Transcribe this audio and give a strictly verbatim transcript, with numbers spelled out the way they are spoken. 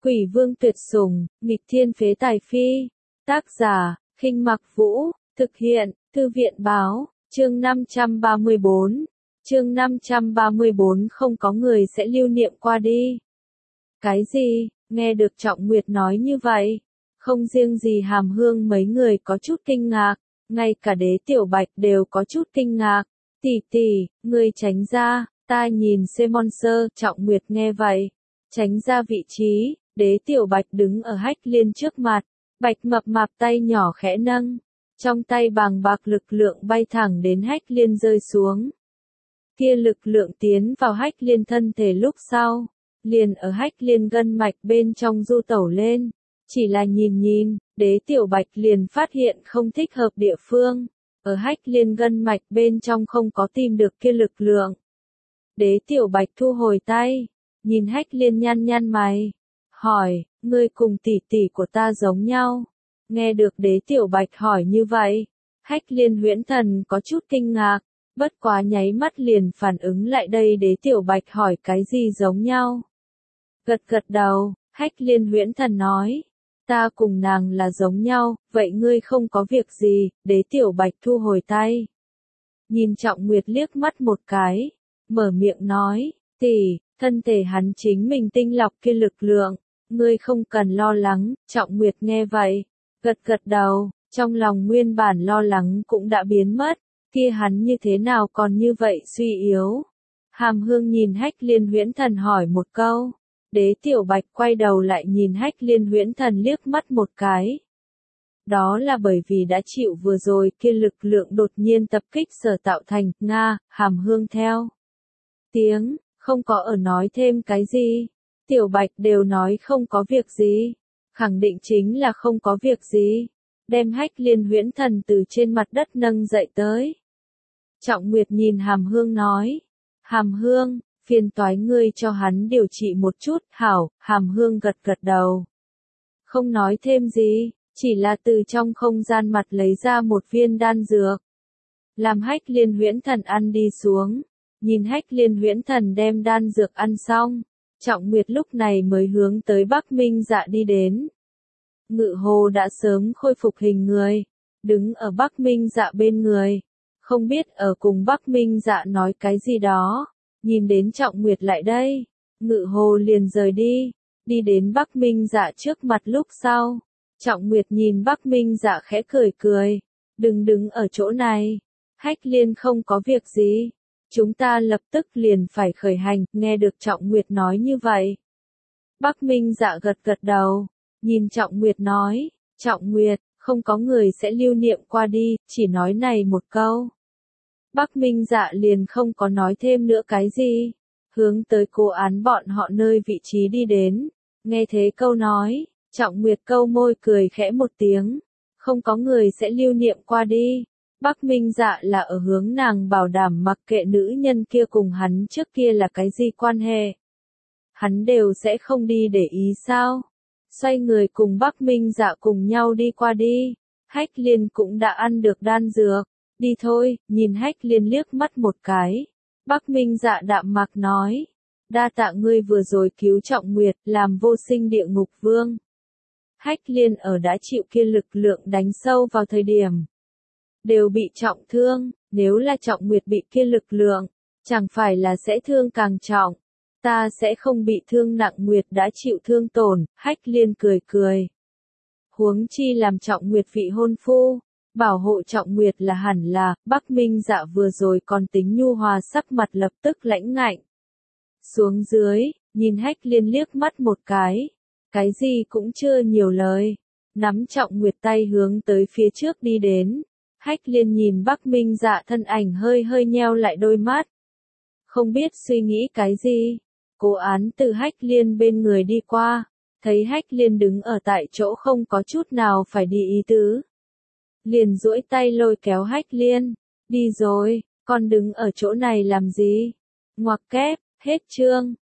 Quỷ vương tuyệt sủng, nghịch thiên phế tài phi. Tác giả, Khinh Mặc Vũ, thực hiện, Thư viện báo, chương năm trăm ba mươi bốn. Chương năm trăm ba mươi bốn không có người sẽ lưu niệm qua đi. Cái gì? Nghe được Trọng Nguyệt nói như vậy, không riêng gì Hàm Hương mấy người có chút kinh ngạc, ngay cả Đế Tiểu Bạch đều có chút kinh ngạc. Tỷ tỷ, ngươi tránh ra, ta nhìn xem monster. Trọng Nguyệt nghe vậy, tránh ra vị trí. Đế Tiểu Bạch đứng ở Hách Liên trước mặt, Bạch mập mạp tay nhỏ khẽ nâng, trong tay bàng bạc lực lượng bay thẳng đến Hách Liên rơi xuống. Kia lực lượng tiến vào Hách Liên thân thể lúc sau, liền ở Hách Liên gân mạch bên trong du tẩu lên. Chỉ là nhìn nhìn, Đế Tiểu Bạch liền phát hiện không thích hợp địa phương, ở Hách Liên gân mạch bên trong không có tìm được kia lực lượng. Đế Tiểu Bạch thu hồi tay, nhìn Hách Liên nhăn nhăn mày, hỏi, ngươi cùng tỷ tỷ của ta giống nhau. Nghe được Đế Tiểu Bạch hỏi như vậy, Hách Liên huyễn thần có chút kinh ngạc, bất quá nháy mắt liền phản ứng lại đây Đế Tiểu Bạch hỏi cái gì giống nhau. Gật gật đầu, Hách Liên huyễn thần nói, ta cùng nàng là giống nhau, vậy ngươi không có việc gì. Đế Tiểu Bạch thu hồi tay, nhìn Trọng Nguyệt liếc mắt một cái, mở miệng nói, tỷ, thân thể hắn chính mình tinh lọc kia lực lượng, ngươi không cần lo lắng. Trọng Nguyệt nghe vậy, gật gật đầu, trong lòng nguyên bản lo lắng cũng đã biến mất, kia hắn như thế nào còn như vậy suy yếu. Hàm Hương nhìn Hách Liên huyễn thần hỏi một câu, Đế Tiểu Bạch quay đầu lại nhìn Hách Liên huyễn thần liếc mắt một cái. Đó là bởi vì đã chịu vừa rồi kia lực lượng đột nhiên tập kích sở tạo thành. Nga, Hàm Hương theo tiếng, không có ở nói thêm cái gì. Tiểu Bạch đều nói không có việc gì, khẳng định chính là không có việc gì. Đem Hách Liên huyễn thần từ trên mặt đất nâng dậy tới. Trọng Nguyệt nhìn Hàm Hương nói, Hàm Hương, phiền toái ngươi cho hắn điều trị một chút. Hảo. Hàm Hương gật gật đầu, không nói thêm gì, chỉ là từ trong không gian mặt lấy ra một viên đan dược, làm Hách Liên huyễn thần ăn đi xuống. Nhìn Hách Liên huyễn thần đem đan dược ăn xong, Trọng Nguyệt lúc này mới hướng tới Bắc Minh Dạ đi đến. Ngự Hồ đã sớm khôi phục hình người, đứng ở Bắc Minh Dạ bên người, không biết ở cùng Bắc Minh Dạ nói cái gì đó. Nhìn đến Trọng Nguyệt lại đây, Ngự Hồ liền rời đi, đi đến Bắc Minh Dạ trước mặt lúc sau. Trọng Nguyệt nhìn Bắc Minh Dạ khẽ cười cười, đừng đứng ở chỗ này, Hách Liên không có việc gì, chúng ta lập tức liền phải khởi hành. Nghe được Trọng Nguyệt nói như vậy, Bắc Minh Dạ gật gật đầu, nhìn Trọng Nguyệt nói, Trọng Nguyệt, không có người sẽ lưu niệm qua đi, chỉ nói này một câu. Bắc Minh Dạ liền không có nói thêm nữa cái gì, hướng tới Cố Án bọn họ nơi vị trí đi đến. Nghe thế câu nói, Trọng Nguyệt câu môi cười khẽ một tiếng, không có người sẽ lưu niệm qua đi. Bắc Minh Dạ là ở hướng nàng bảo đảm mặc kệ nữ nhân kia cùng hắn trước kia là cái gì quan hệ, hắn đều sẽ không đi để ý sao. Xoay người cùng Bắc Minh Dạ cùng nhau đi qua đi. Hách Liên cũng đã ăn được đan dược, đi thôi. Nhìn Hách Liên liếc mắt một cái, Bắc Minh Dạ đạm mạc nói, đa tạ ngươi vừa rồi cứu Trọng Nguyệt, làm vô sinh địa ngục vương. Hách Liên ở đã chịu kia lực lượng đánh sâu vào thời điểm, đều bị trọng thương, nếu là Trọng Nguyệt bị kia lực lượng, chẳng phải là sẽ thương càng trọng. Ta sẽ không bị thương nặng. Nguyệt đã chịu thương tổn. Hách Liên cười cười, huống chi làm Trọng Nguyệt vị hôn phu, bảo hộ Trọng Nguyệt là hẳn là. Bắc Minh Dạ vừa rồi còn tính nhu hòa, sắc mặt lập tức lãnh ngạnh xuống dưới, nhìn Hách Liên liếc mắt một cái, cái gì cũng chưa nhiều lời, nắm Trọng Nguyệt tay hướng tới phía trước đi đến. Hách Liên nhìn Bắc Minh Dạ thân ảnh hơi hơi nheo lại đôi mắt, không biết suy nghĩ cái gì. Cố Án từ Hách Liên bên người đi qua, thấy Hách Liên đứng ở tại chỗ không có chút nào phải đi ý tứ, liền duỗi tay lôi kéo Hách Liên, đi rồi, con đứng ở chỗ này làm gì? Ngoặc kép, hết chương.